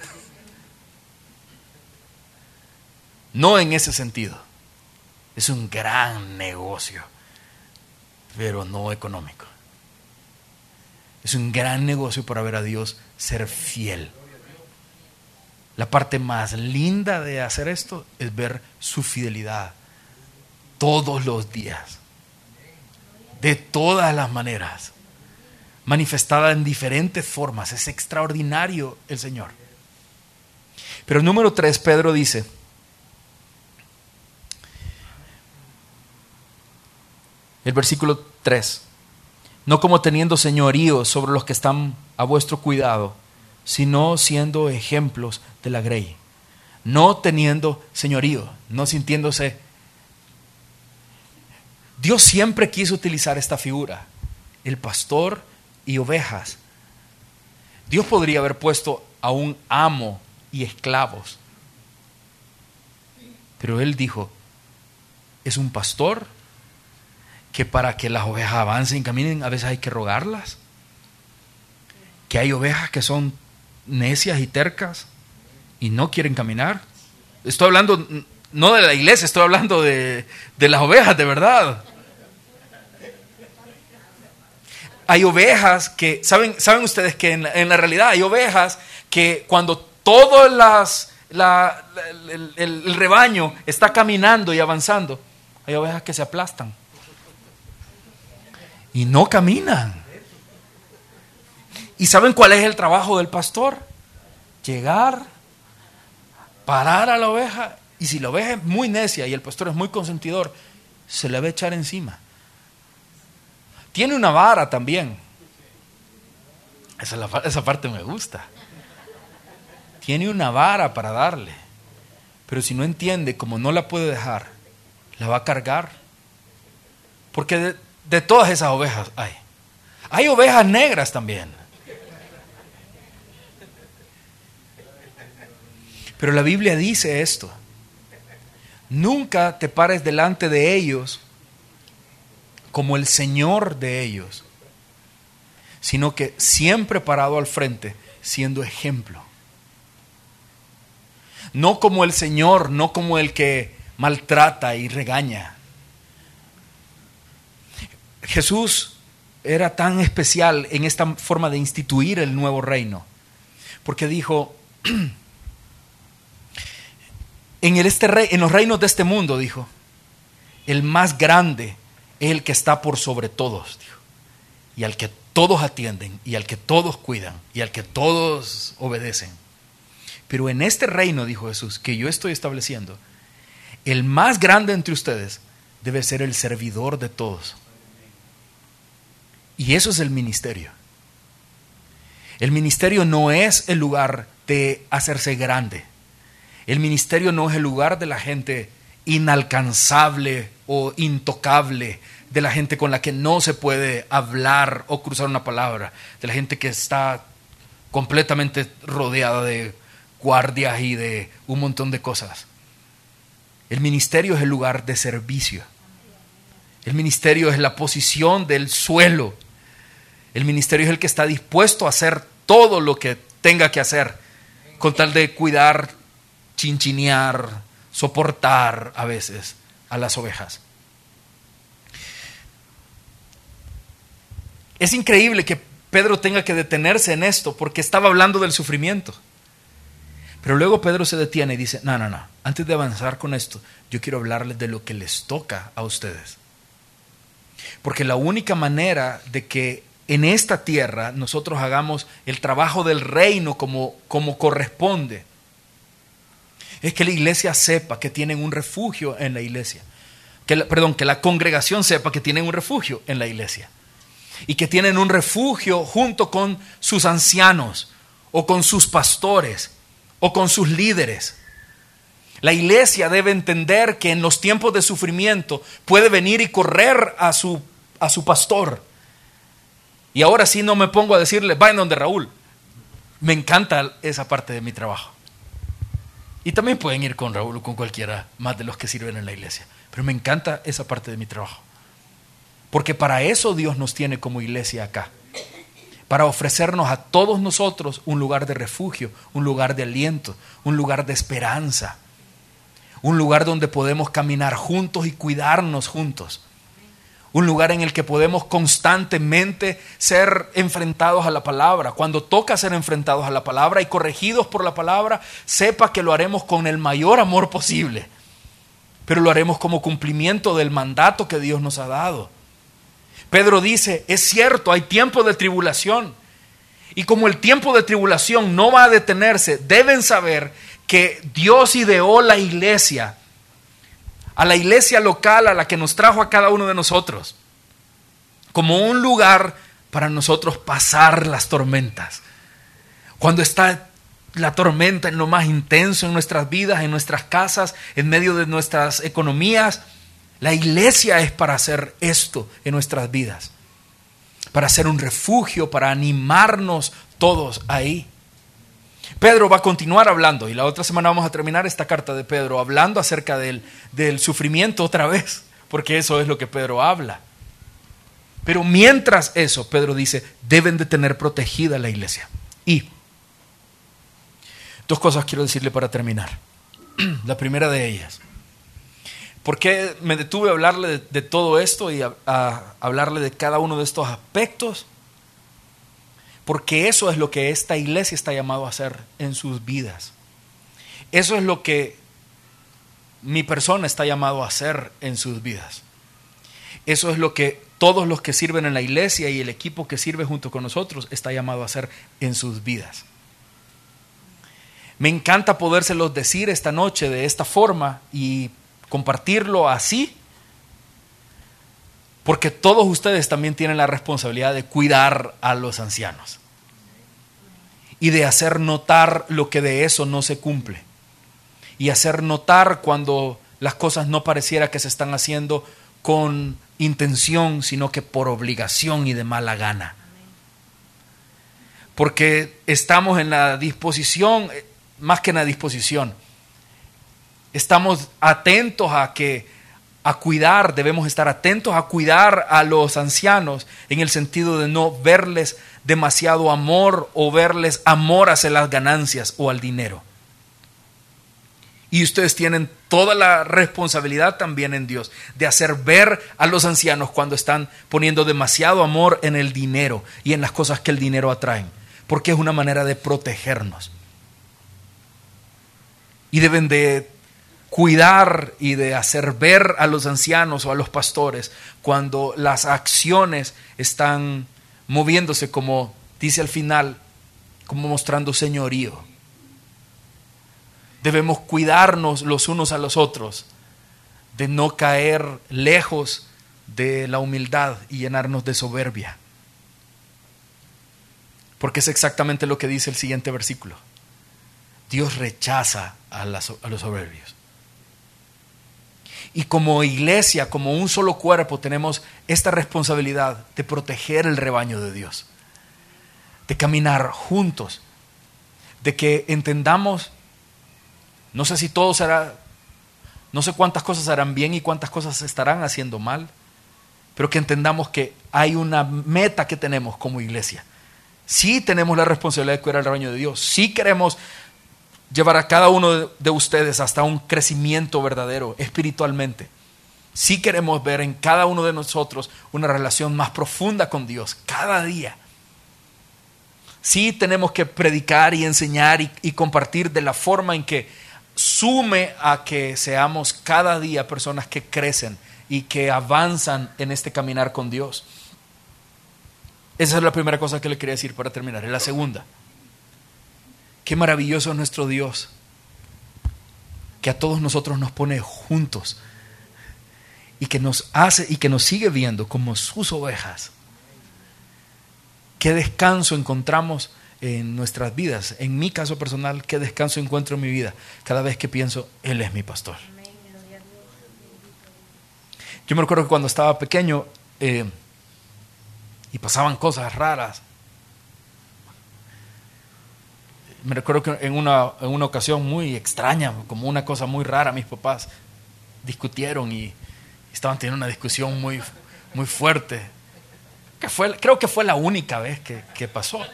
No en ese sentido. Es un gran negocio, pero no económico. Es un gran negocio para ver a Dios ser fiel. La parte más linda de hacer esto es ver su fidelidad todos los días, de todas las maneras, manifestada en diferentes formas. Es extraordinario el Señor. Pero número tres, Pedro dice, el versículo tres, no como teniendo señorío sobre los que están a vuestro cuidado, sino siendo ejemplos de la grey. No teniendo señorío, no sintiéndose. Dios siempre quiso utilizar esta figura, el pastor y ovejas. Dios podría haber puesto a un amo y esclavos, pero Él dijo, es un pastor que para que las ovejas avancen y caminen, a veces hay que rogarlas. Que hay ovejas que son necias y tercas y no quieren caminar. Estoy hablando no de la iglesia, estoy hablando de, de las ovejas de verdad. Hay ovejas que, ¿saben, saben ustedes que en la, en la realidad hay ovejas que cuando todas las la, la, el, el, el rebaño está caminando y avanzando, hay ovejas que se aplastan y no caminan. ¿Y saben cuál es el trabajo del pastor? Llegar, parar a la oveja, y si la oveja es muy necia y el pastor es muy consentidor, se le va a echar encima. Tiene una vara también. Esa, la, esa parte me gusta. Tiene una vara para darle, pero si no entiende, como no la puede dejar, la va a cargar. Porque de, de todas esas ovejas hay. Hay ovejas negras también. Pero la Biblia dice esto: nunca te pares delante de ellos como el Señor de ellos, sino que siempre parado al frente, siendo ejemplo. No como el Señor, no como el que maltrata y regaña. Jesús era tan especial en esta forma de instituir el nuevo reino, porque dijo, en, el este rey, en los reinos de este mundo, dijo, el más grande es el que está por sobre todos, dijo, y al que todos atienden, y al que todos cuidan, y al que todos obedecen. Pero en este reino, dijo Jesús, que yo estoy estableciendo, el más grande entre ustedes debe ser el servidor de todos. Y eso es el ministerio. El ministerio no es el lugar de hacerse grande. El ministerio no es el lugar de la gente inalcanzable o intocable, de la gente con la que no se puede hablar o cruzar una palabra, de la gente que está completamente rodeada de guardias y de un montón de cosas. El ministerio es el lugar de servicio. El ministerio es la posición del suelo. El ministerio es el que está dispuesto a hacer todo lo que tenga que hacer con tal de cuidar, chinchinear, soportar a veces a las ovejas. Es increíble que Pedro tenga que detenerse en esto porque estaba hablando del sufrimiento. Pero luego Pedro se detiene y dice, no, no, no, antes de avanzar con esto, yo quiero hablarles de lo que les toca a ustedes. Porque la única manera de que en esta tierra nosotros hagamos el trabajo del reino como, como corresponde, es que la iglesia sepa que tienen un refugio en la iglesia. Que la, perdón, que la congregación sepa que tienen un refugio en la iglesia. Y que tienen un refugio junto con sus ancianos, o con sus pastores, o con sus líderes. La iglesia debe entender que en los tiempos de sufrimiento puede venir y correr a su, a su pastor. Y ahora sí no me pongo a decirle, vayan donde Raúl. Me encanta esa parte de mi trabajo. Y también pueden ir con Raúl o con cualquiera más de los que sirven en la iglesia. Pero me encanta esa parte de mi trabajo. Porque para eso Dios nos tiene como iglesia acá. Para ofrecernos a todos nosotros un lugar de refugio, un lugar de aliento, un lugar de esperanza. Un lugar donde podemos caminar juntos y cuidarnos juntos. Un lugar en el que podemos constantemente ser enfrentados a la palabra. Cuando toca ser enfrentados a la palabra y corregidos por la palabra, sepa que lo haremos con el mayor amor posible. Pero lo haremos como cumplimiento del mandato que Dios nos ha dado. Pedro dice, es cierto, hay tiempo de tribulación. Y como el tiempo de tribulación no va a detenerse, deben saber que Dios ideó la iglesia, a la iglesia local a la que nos trajo a cada uno de nosotros, como un lugar para nosotros pasar las tormentas. Cuando está la tormenta en lo más intenso en nuestras vidas, en nuestras casas, en medio de nuestras economías, la iglesia es para hacer esto en nuestras vidas, para ser un refugio, para animarnos todos ahí. Pedro va a continuar hablando y la otra semana vamos a terminar esta carta de Pedro hablando acerca del, del sufrimiento otra vez, porque eso es lo que Pedro habla. Pero mientras eso, Pedro dice, deben de tener protegida la iglesia. Y dos cosas quiero decirle para terminar. La primera de ellas, ¿por qué me detuve a hablarle de, de todo esto y a, a hablarle de cada uno de estos aspectos? Porque eso es lo que esta iglesia está llamada a hacer en sus vidas. Eso es lo que mi persona está llamado a hacer en sus vidas. Eso es lo que todos los que sirven en la iglesia y el equipo que sirve junto con nosotros está llamado a hacer en sus vidas. Me encanta podérselos decir esta noche de esta forma y compartirlo así, porque todos ustedes también tienen la responsabilidad de cuidar a los ancianos y de hacer notar lo que de eso no se cumple y hacer notar cuando las cosas no pareciera que se están haciendo con intención, sino que por obligación y de mala gana. Porque estamos en la disposición, más que en la disposición, estamos atentos a que a cuidar, debemos estar atentos a cuidar a los ancianos en el sentido de no verles demasiado amor o verles amor hacia las ganancias o al dinero. Y ustedes tienen toda la responsabilidad también en Dios de hacer ver a los ancianos cuando están poniendo demasiado amor en el dinero y en las cosas que el dinero atraen, porque es una manera de protegernos. Y deben de cuidar y de hacer ver a los ancianos o a los pastores cuando las acciones están moviéndose, como dice al final, como mostrando señorío. Debemos cuidarnos los unos a los otros de no caer lejos de la humildad y llenarnos de soberbia. Porque es exactamente lo que dice el siguiente versículo. Dios rechaza a, las, a los soberbios. Y como iglesia, como un solo cuerpo, tenemos esta responsabilidad de proteger el rebaño de Dios, de caminar juntos, de que entendamos, no sé si todo será, no sé cuántas cosas harán bien y cuántas cosas se estarán haciendo mal, pero que entendamos que hay una meta que tenemos como iglesia. Sí tenemos la responsabilidad de cuidar el rebaño de Dios, sí queremos llevar a cada uno de, de ustedes hasta un crecimiento verdadero espiritualmente. Sí queremos ver en cada uno de nosotros una relación más profunda con Dios cada día. Sí tenemos que predicar y enseñar y, y compartir de la forma en que sume a que seamos cada día personas que crecen y que avanzan en este caminar con Dios. Esa es la primera cosa que le quería decir para terminar. Y la segunda, qué maravilloso es nuestro Dios, que a todos nosotros nos pone juntos y que nos hace y que nos sigue viendo como sus ovejas. Qué descanso encontramos en nuestras vidas. En mi caso personal, qué descanso encuentro en mi vida cada vez que pienso, Él es mi pastor. Yo me recuerdo que cuando estaba pequeño eh, y pasaban cosas raras, me recuerdo que en una, en una ocasión muy extraña, como una cosa muy rara, mis papás discutieron y estaban teniendo una discusión muy, muy fuerte. Que fue, creo que fue la única vez que, que pasó.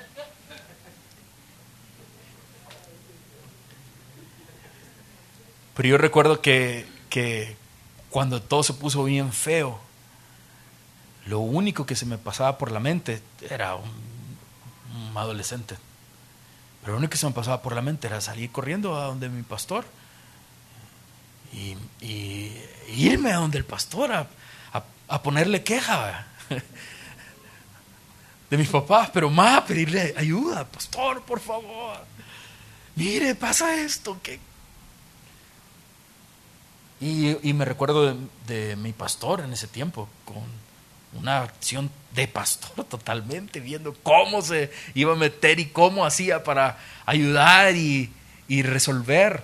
Pero yo recuerdo que, que cuando todo se puso bien feo, lo único que se me pasaba por la mente era un, un adolescente. Pero lo único que se me pasaba por la mente era salir corriendo a donde mi pastor y, y, y irme a donde el pastor a, a, a ponerle queja de mis papás, pero más a pedirle ayuda. Pastor, por favor, mire, pasa esto. ¿Qué? Y, y me recuerdo de, de mi pastor en ese tiempo, con una acción de pastor totalmente, viendo cómo se iba a meter y cómo hacía para ayudar y, y resolver.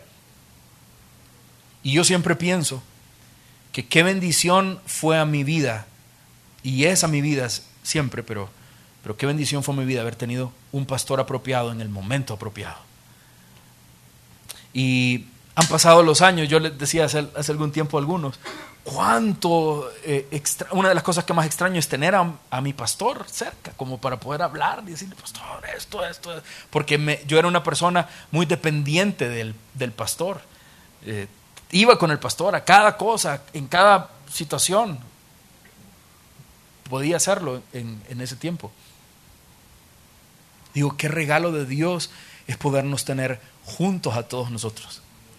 Y yo siempre pienso que qué bendición fue a mi vida, y es a mi vida siempre, pero, pero qué bendición fue a mi vida haber tenido un pastor apropiado en el momento apropiado. Y han pasado los años, yo les decía hace, hace algún tiempo a algunos, cuánto, eh, extra, una de las cosas que más extraño es tener a, a mi pastor cerca, como para poder hablar y decirle, pastor, esto, esto, esto. Porque me, yo era una persona muy dependiente del, del pastor. Eh, iba con el pastor a cada cosa, en cada situación. Podía hacerlo en, en ese tiempo. Digo, qué regalo de Dios es podernos tener juntos a todos nosotros.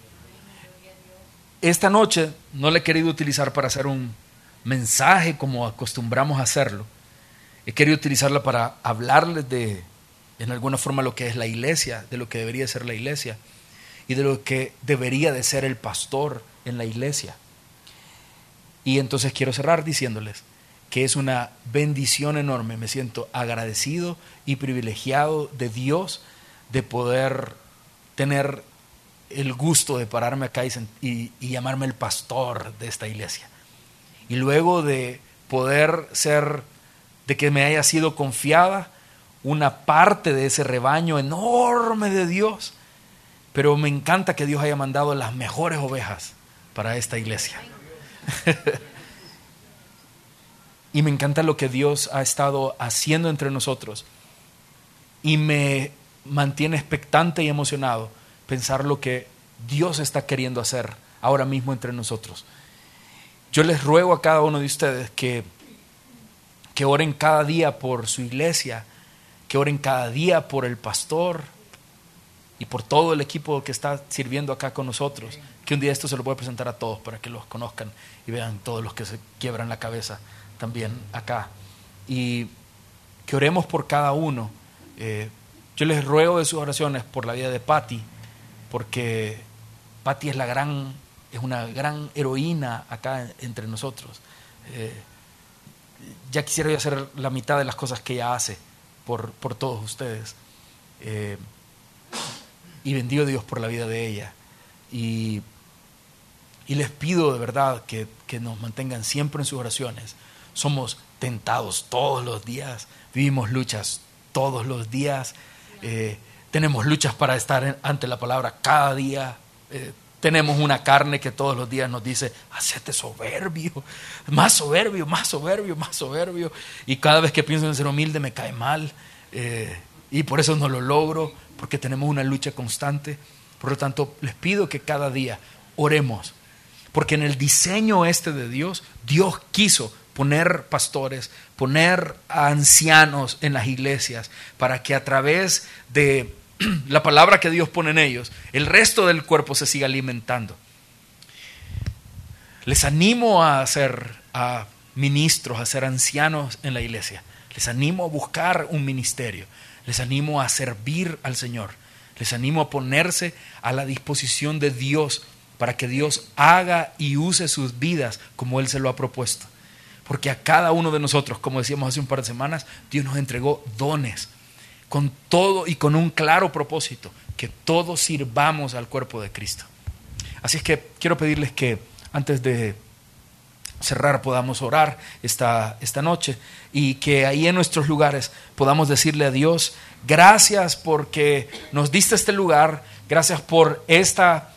esta noche no la he querido utilizar para hacer un mensaje como acostumbramos a hacerlo. He querido utilizarla para hablarles de, en alguna forma, lo que es la iglesia, de lo que debería ser la iglesia y de lo que debería de ser el pastor en la iglesia. Y entonces quiero cerrar diciéndoles que es una bendición enorme. Me siento agradecido y privilegiado de Dios de poder tener el gusto de pararme acá y, y, y llamarme el pastor de esta iglesia. Y luego de poder ser, de que me haya sido confiada una parte de ese rebaño enorme de Dios. Pero me encanta que Dios haya mandado las mejores ovejas para esta iglesia. Y me encanta lo que Dios ha estado haciendo entre nosotros. Y me mantiene expectante y emocionado pensar lo que Dios está queriendo hacer ahora mismo entre nosotros. Yo les ruego a cada uno de ustedes que, que oren cada día por su iglesia, que oren cada día por el pastor y por todo el equipo que está sirviendo acá con nosotros, que un día esto se lo voy a presentar a todos para que los conozcan y vean todos los que se quiebran la cabeza también acá. Y que oremos por cada uno. Eh, yo les ruego de sus oraciones por la vida de Patty, porque Patty es la gran, es una gran heroína acá entre nosotros. Eh, ya quisiera yo hacer la mitad de las cosas que ella hace por, por todos ustedes. Eh, y bendigo a Dios por la vida de ella. Y, y les pido de verdad que, que nos mantengan siempre en sus oraciones. Somos tentados todos los días, vivimos luchas todos los días, eh, tenemos luchas para estar en, ante la palabra cada día. Eh, tenemos una carne que todos los días nos dice, hacete soberbio, más soberbio, más soberbio, más soberbio. Y cada vez que pienso en ser humilde me cae mal. Eh, y por eso no lo logro, porque tenemos una lucha constante. Por lo tanto, les pido que cada día oremos, porque en el diseño este de Dios, Dios quiso poner pastores, poner a ancianos en las iglesias, para que a través de la palabra que Dios pone en ellos, el resto del cuerpo se siga alimentando. Les animo a ser a ministros, a ser ancianos en la iglesia. Les animo a buscar un ministerio. Les animo a servir al Señor. Les animo a ponerse a la disposición de Dios para que Dios haga y use sus vidas como Él se lo ha propuesto. Porque a cada uno de nosotros, como decíamos hace un par de semanas, Dios nos entregó dones con todo y con un claro propósito, que todos sirvamos al cuerpo de Cristo. Así es que quiero pedirles que antes de cerrar podamos orar esta, esta noche, y que ahí en nuestros lugares podamos decirle a Dios, gracias porque nos diste este lugar, gracias por esta